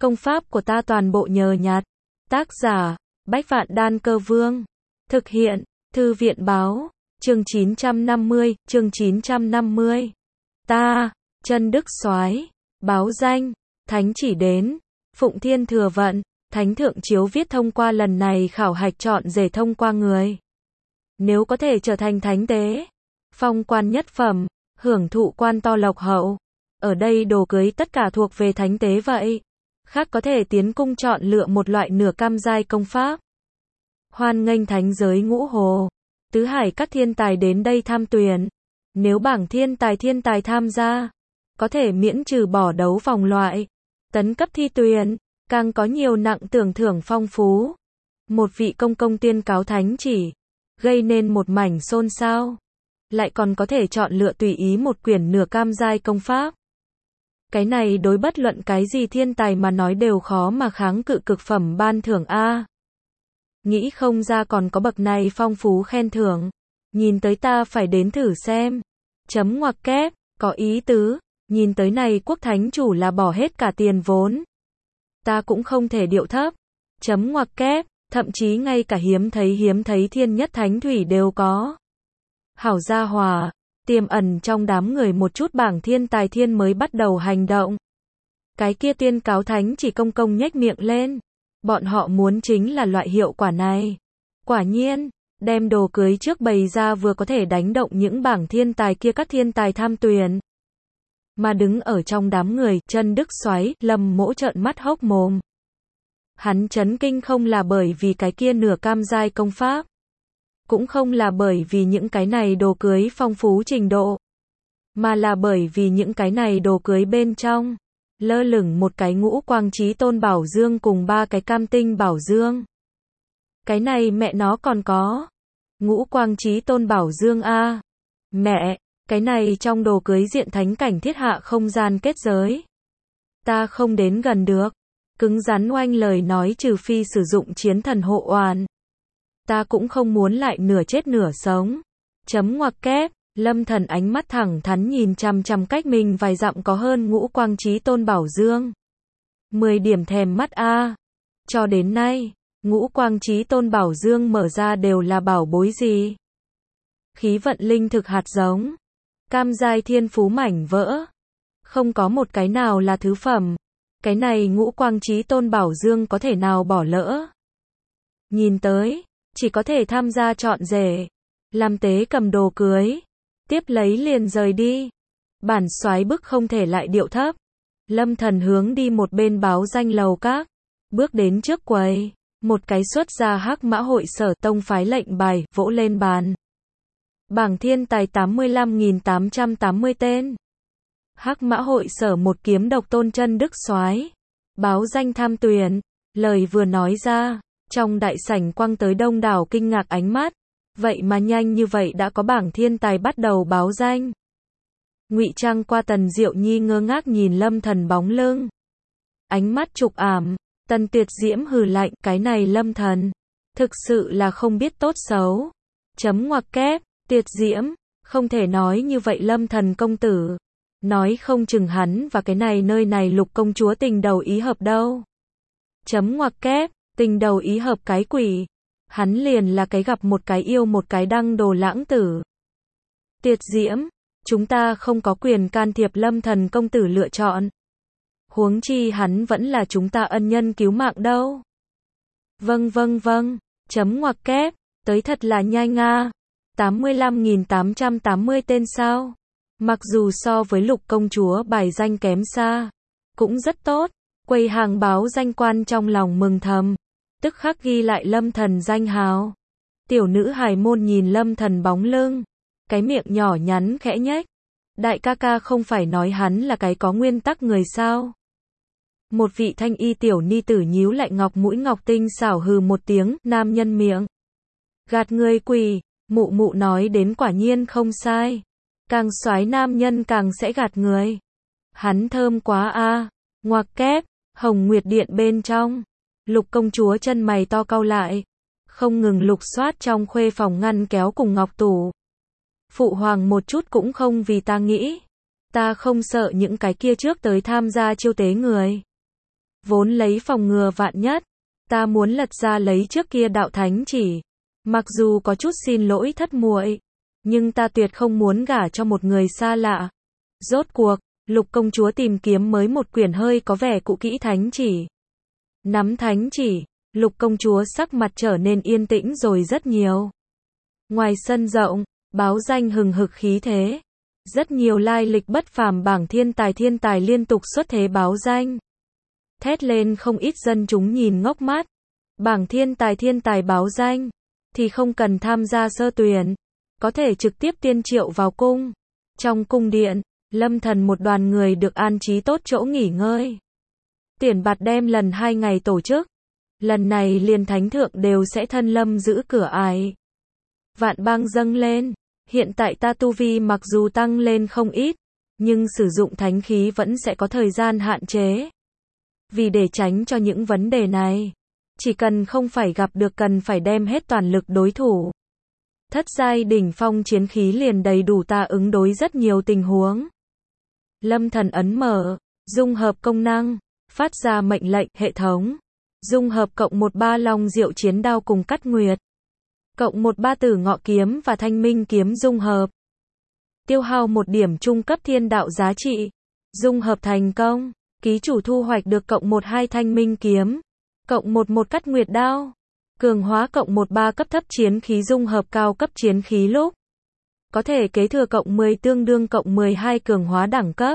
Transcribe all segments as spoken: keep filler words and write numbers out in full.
Công pháp của ta toàn bộ nhờ nhặt. Tác giả, Bách Vạn Đan Cơ Vương. Thực hiện, Thư viện Báo. Chương chín trăm năm mươi, chương chín trăm năm mươi. Ta, Chân Đức Soái, báo danh, thánh chỉ đến, Phụng Thiên Thừa Vận, thánh thượng chiếu viết thông qua lần này khảo hạch chọn rể thông qua người. Nếu có thể trở thành thánh tế, phong quan nhất phẩm, hưởng thụ quan to lộc hậu. Ở đây đồ cưới tất cả thuộc về thánh tế vậy. Khác có thể tiến cung chọn lựa một loại nửa cam giai công pháp. Hoan nghênh thánh giới ngũ hồ, tứ hải các thiên tài đến đây tham tuyển. Nếu bảng thiên tài thiên tài tham gia, có thể miễn trừ bỏ đấu vòng loại, tấn cấp thi tuyển, càng có nhiều nặng tưởng thưởng phong phú. Một vị công công tuyên cáo thánh chỉ, gây nên một mảnh xôn xao. Lại còn có thể chọn lựa tùy ý một quyển nửa cam giai công pháp. Cái này đối bất luận cái gì thiên tài mà nói đều khó mà kháng cự cực phẩm ban thưởng a. Nghĩ không ra còn có bậc này phong phú khen thưởng. Nhìn tới ta phải đến thử xem. Chấm ngoặc kép, có ý tứ. Nhìn tới này quốc thánh chủ là bỏ hết cả tiền vốn. Ta cũng không thể điệu thấp. Chấm ngoặc kép, thậm chí ngay cả hiếm thấy hiếm thấy thiên nhất thánh thủy đều có. Hảo gia hòa, tiềm ẩn trong đám người một chút bảng thiên tài thiên mới bắt đầu hành động. Cái kia tuyên cáo thánh chỉ công công nhếch miệng lên. Bọn họ muốn chính là loại hiệu quả này. Quả nhiên, đem đồ cưới trước bày ra vừa có thể đánh động những bảng thiên tài kia các thiên tài tham tuyển. Mà đứng ở trong đám người, Chân Đức Soái, Lâm Mỗ trợn mắt hốc mồm. Hắn chấn kinh không là bởi vì cái kia nửa cam giai công pháp. Cũng không là bởi vì những cái này đồ cưới phong phú trình độ. Mà là bởi vì những cái này đồ cưới bên trong. Lơ lửng một cái ngũ quang chí tôn bảo dương cùng ba cái cam tinh bảo dương. Cái này mẹ nó còn có. Ngũ quang chí tôn bảo dương a. Mẹ, cái này trong đồ cưới diện thánh cảnh thiết hạ không gian kết giới. Ta không đến gần được. Cứng rắn oanh lời nói trừ phi sử dụng chiến thần hộ oan. Ta cũng không muốn lại nửa chết nửa sống. Chấm ngoặc kép, Lâm Thần ánh mắt thẳng thắn nhìn chằm chằm cách mình vài dặm có hơn ngũ quang chí tôn bảo dương. mười điểm thèm mắt a. Cho đến nay, ngũ quang chí tôn bảo dương mở ra đều là bảo bối gì? Khí vận linh thực hạt giống, cam giai thiên phú mảnh vỡ. Không có một cái nào là thứ phẩm. Cái này ngũ quang chí tôn bảo dương có thể nào bỏ lỡ? Nhìn tới, chỉ có thể tham gia chọn rể, làm tế cầm đồ cưới, tiếp lấy liền rời đi. Bản soái bức không thể lại điệu thấp. Lâm Thần hướng đi một bên báo danh lầu các, bước đến trước quầy, một cái xuất ra Hắc Mã Hội Sở tông phái lệnh bài, vỗ lên bàn. Bảng thiên tài tám mươi lăm nghìn tám trăm tám mươi tên. Hắc Mã Hội Sở một kiếm độc tôn Chân Đức Soái, báo danh tham tuyển. Lời vừa nói ra, trong đại sảnh quăng tới đông đảo kinh ngạc ánh mắt. Vậy mà nhanh như vậy đã có bảng thiên tài bắt đầu báo danh. Ngụy trang qua Tần Diệu Nhi ngơ ngác nhìn Lâm Thần bóng lưng. Ánh mắt trục ảm, Tần Tuyệt Diễm hừ lạnh, cái này Lâm Thần, thực sự là không biết tốt xấu. Chấm ngoặc kép, Tuyệt Diễm, không thể nói như vậy Lâm Thần công tử. Nói không chừng hắn và cái này nơi này Lục công chúa tình đầu ý hợp đâu. Chấm ngoặc kép, tình đầu ý hợp cái quỷ. Hắn liền là cái gặp một cái yêu một cái đăng đồ lãng tử. Tuyệt Diễm, chúng ta không có quyền can thiệp Lâm Thần công tử lựa chọn. Huống chi hắn vẫn là chúng ta ân nhân cứu mạng đâu. Vâng vâng vâng, chấm ngoặc kép, tới thật là nhanh a. tám mươi lăm nghìn tám trăm tám mươi tên sao. Mặc dù so với Lục công chúa bài danh kém xa, cũng rất tốt. Quầy hàng báo danh quan trong lòng mừng thầm, tức khắc ghi lại Lâm Thần danh hào. Tiểu nữ hài môn nhìn Lâm Thần bóng lưng, cái miệng nhỏ nhắn khẽ nhếch. Đại ca ca không phải nói hắn là cái có nguyên tắc người sao? Một vị thanh y tiểu ni tử nhíu lại ngọc mũi ngọc tinh xảo hừ một tiếng, nam nhân miệng. Gạt người quỷ, mụ mụ nói đến quả nhiên không sai. Càng soái nam nhân càng sẽ gạt người. Hắn thơm quá a. Ngoặc kép, Hồng Nguyệt Điện bên trong. Lục công chúa chân mày to cau lại, không ngừng lục soát trong khuê phòng ngăn kéo cùng ngọc tủ. Phụ hoàng một chút cũng không vì ta nghĩ. Ta không sợ những cái kia trước tới tham gia chiêu tế người. Vốn lấy phòng ngừa vạn nhất, ta muốn lật ra lấy trước kia đạo thánh chỉ. Mặc dù có chút xin lỗi thất muội, nhưng ta tuyệt không muốn gả cho một người xa lạ. Rốt cuộc, Lục công chúa tìm kiếm mới một quyển hơi có vẻ cũ kỹ thánh chỉ. Nắm thánh chỉ, Lục công chúa sắc mặt trở nên yên tĩnh rồi rất nhiều. Ngoài sân rộng, báo danh hừng hực khí thế. Rất nhiều lai lịch bất phàm bảng thiên tài thiên tài liên tục xuất thế báo danh. Thét lên không ít dân chúng nhìn ngốc mắt. Bảng thiên tài thiên tài báo danh, thì không cần tham gia sơ tuyển, có thể trực tiếp tiên triệu vào cung. Trong cung điện, Lâm Thần một đoàn người được an trí tốt chỗ nghỉ ngơi. Tuyển bạt đem lần hai ngày tổ chức. Lần này liền thánh thượng đều sẽ thân lâm giữ cửa ải. Vạn bang dâng lên. Hiện tại ta tu vi mặc dù tăng lên không ít, nhưng sử dụng thánh khí vẫn sẽ có thời gian hạn chế. Vì để tránh cho những vấn đề này, chỉ cần không phải gặp được cần phải đem hết toàn lực đối thủ. Thất giai đỉnh phong chiến khí liền đầy đủ ta ứng đối rất nhiều tình huống. Lâm Thần ấn mở, dung hợp công năng, phát ra mệnh lệnh hệ thống. Dung hợp cộng một ba long diệu chiến đao cùng cắt nguyệt. Cộng một ba tử ngọ kiếm và thanh minh kiếm dung hợp. Tiêu hao một điểm trung cấp thiên đạo giá trị. Dung hợp thành công. Ký chủ thu hoạch được cộng một hai thanh minh kiếm. Cộng một một cắt nguyệt đao. Cường hóa cộng một ba cấp thấp chiến khí dung hợp cao cấp chiến khí lúc. Có thể kế thừa cộng mười tương đương cộng mười hai cường hóa đẳng cấp.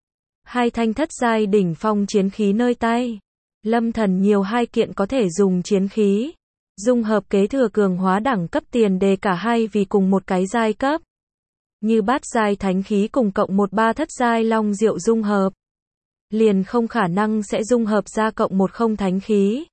Hai thanh thất giai đỉnh phong chiến khí nơi tay. Lâm Thần nhiều hai kiện có thể dùng chiến khí. Dung hợp kế thừa cường hóa đẳng cấp tiền đề cả hai vì cùng một cái giai cấp. Như bát giai thánh khí cùng cộng một ba thất giai long diệu dung hợp. Liền không khả năng sẽ dung hợp ra cộng một không thánh khí.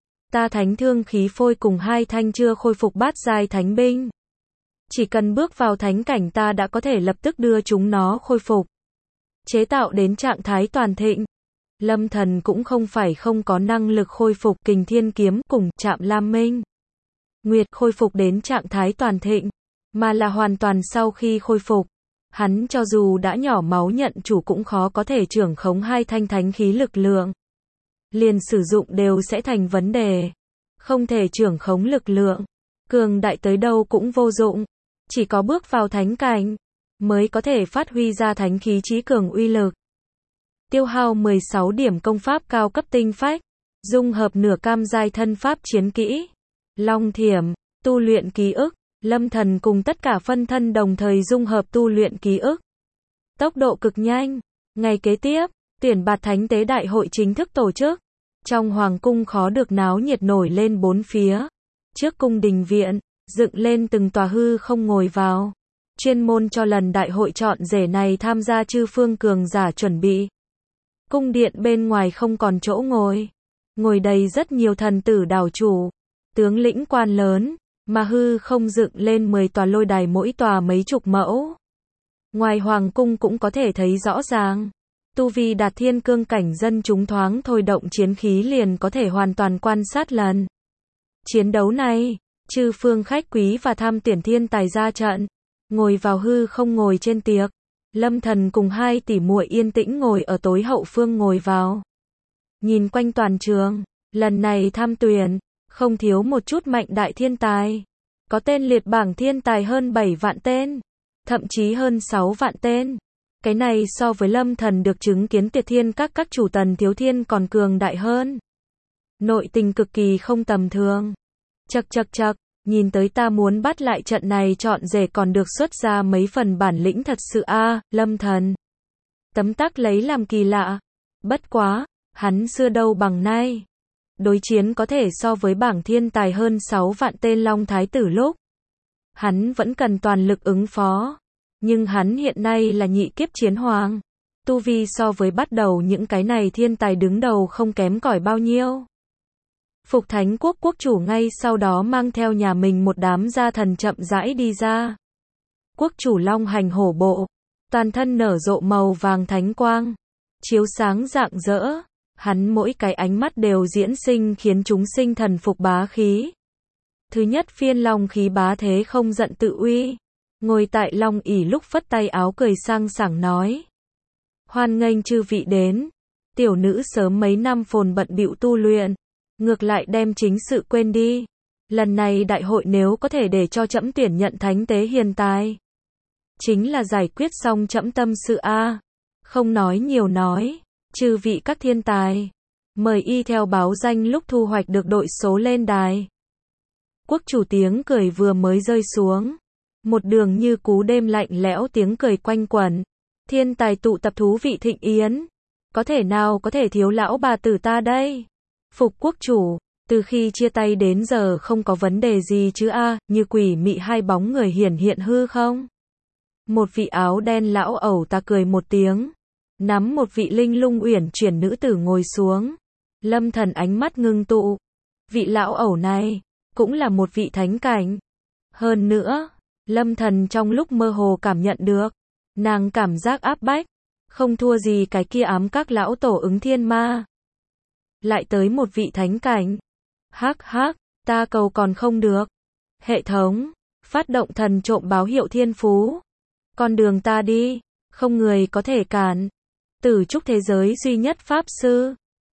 Ta thánh thương khí phôi cùng hai thanh chưa khôi phục bát giai thánh binh. Chỉ cần bước vào thánh cảnh ta đã có thể lập tức đưa chúng nó khôi phục. Chế tạo đến trạng thái toàn thịnh. Lâm Thần cũng không phải không có năng lực khôi phục kình thiên kiếm cùng Trạm Lam Minh Nguyệt khôi phục đến trạng thái toàn thịnh, mà là hoàn toàn sau khi khôi phục. Hắn cho dù đã nhỏ máu nhận chủ cũng khó có thể trưởng khống hai thanh thánh khí lực lượng. Liền sử dụng đều sẽ thành vấn đề. Không thể trưởng khống lực lượng. Cường đại tới đâu cũng vô dụng. Chỉ có bước vào thánh cảnh, mới có thể phát huy ra thánh khí chí cường uy lực. Tiêu hao mười sáu điểm công pháp cao cấp tinh phách. Dung hợp nửa cam giai thân pháp chiến kỹ. Long thiểm, tu luyện ký ức. Lâm Thần cùng tất cả phân thân đồng thời dung hợp tu luyện ký ức. Tốc độ cực nhanh. Ngày kế tiếp, tuyển bạt thánh tế đại hội chính thức tổ chức. Trong hoàng cung khó được náo nhiệt nổi lên bốn phía. Trước cung đình viện, dựng lên từng tòa hư không ngồi vào. Chuyên môn cho lần đại hội chọn rể này tham gia chư phương cường giả chuẩn bị. Cung điện bên ngoài không còn chỗ ngồi. Ngồi đầy rất nhiều thần tử đảo chủ, tướng lĩnh quan lớn, mà hư không dựng lên mười tòa lôi đài mỗi tòa mấy chục mẫu. Ngoài hoàng cung cũng có thể thấy rõ ràng. Tu vi đạt thiên cương cảnh dân chúng thoáng thôi động chiến khí liền có thể hoàn toàn quan sát lần. Chiến đấu này, chư phương khách quý và tham tuyển thiên tài ra trận. Ngồi vào hư không ngồi trên tiệc. Lâm Thần cùng hai tỷ muội yên tĩnh ngồi ở tối hậu phương ngồi vào. Nhìn quanh toàn trường, lần này tham tuyển, không thiếu một chút mạnh đại thiên tài. Có tên liệt bảng thiên tài hơn bảy vạn tên, thậm chí hơn sáu vạn tên. Cái này so với Lâm Thần được chứng kiến tuyệt thiên các các chủ Tần Thiếu Thiên còn cường đại hơn. Nội tình cực kỳ không tầm thường. Chậc chậc chậc, nhìn tới ta muốn bắt lại trận này chọn rể còn được xuất ra mấy phần bản lĩnh thật sự a, à, Lâm Thần. Tấm tắc lấy làm kỳ lạ. Bất quá, hắn xưa đâu bằng nay. Đối chiến có thể so với bảng thiên tài hơn sáu vạn tên Long Thái tử lúc. Hắn vẫn cần toàn lực ứng phó. Nhưng hắn hiện nay là nhị kiếp chiến hoàng. Tu vi so với bắt đầu những cái này thiên tài đứng đầu không kém cỏi bao nhiêu. Phục Thánh Quốc quốc chủ ngay sau đó mang theo nhà mình một đám gia thần chậm rãi đi ra. Quốc chủ long hành hổ bộ, toàn thân nở rộ màu vàng thánh quang, chiếu sáng rạng rỡ, hắn mỗi cái ánh mắt đều diễn sinh khiến chúng sinh thần phục bá khí. Thứ nhất phiên long khí bá thế không giận tự uy, ngồi tại long ỷ lúc phất tay áo cười sang sảng nói: "Hoan nghênh chư vị đến, Tiểu nữ sớm mấy năm phồn bận bịu tu luyện, ngược lại đem chính sự quên đi. Lần này đại hội nếu có thể để cho trẫm tuyển nhận thánh tế hiền tài, chính là giải quyết xong trẫm tâm sự a. Không nói nhiều nói, chư vị các thiên tài, mời y theo báo danh lúc thu hoạch được đội số lên đài. Quốc chủ tiếng cười vừa mới rơi xuống, một đường như cú đêm lạnh lẽo tiếng cười quanh quẩn. Thiên tài tụ tập thú vị thịnh yến, có thể nào có thể thiếu lão bà tử ta đây? Phục quốc chủ, từ khi chia tay đến giờ không có vấn đề gì chứ a, như quỷ mị hai bóng người hiển hiện hư không? Một vị áo đen lão ẩu ta cười một tiếng, nắm một vị linh lung uyển chuyển nữ tử ngồi xuống. Lâm Thần ánh mắt ngưng tụ, vị lão ẩu này cũng là một vị thánh cảnh. Hơn nữa, Lâm Thần trong lúc mơ hồ cảm nhận được, nàng cảm giác áp bách, không thua gì cái kia ám các lão tổ ứng thiên ma. Lại tới một vị thánh cảnh. Hắc hắc, ta cầu còn không được. Hệ thống, phát động thần trộm báo hiệu thiên phú. Con đường ta đi, không người có thể cản. Tử trúc thế giới duy nhất pháp sư.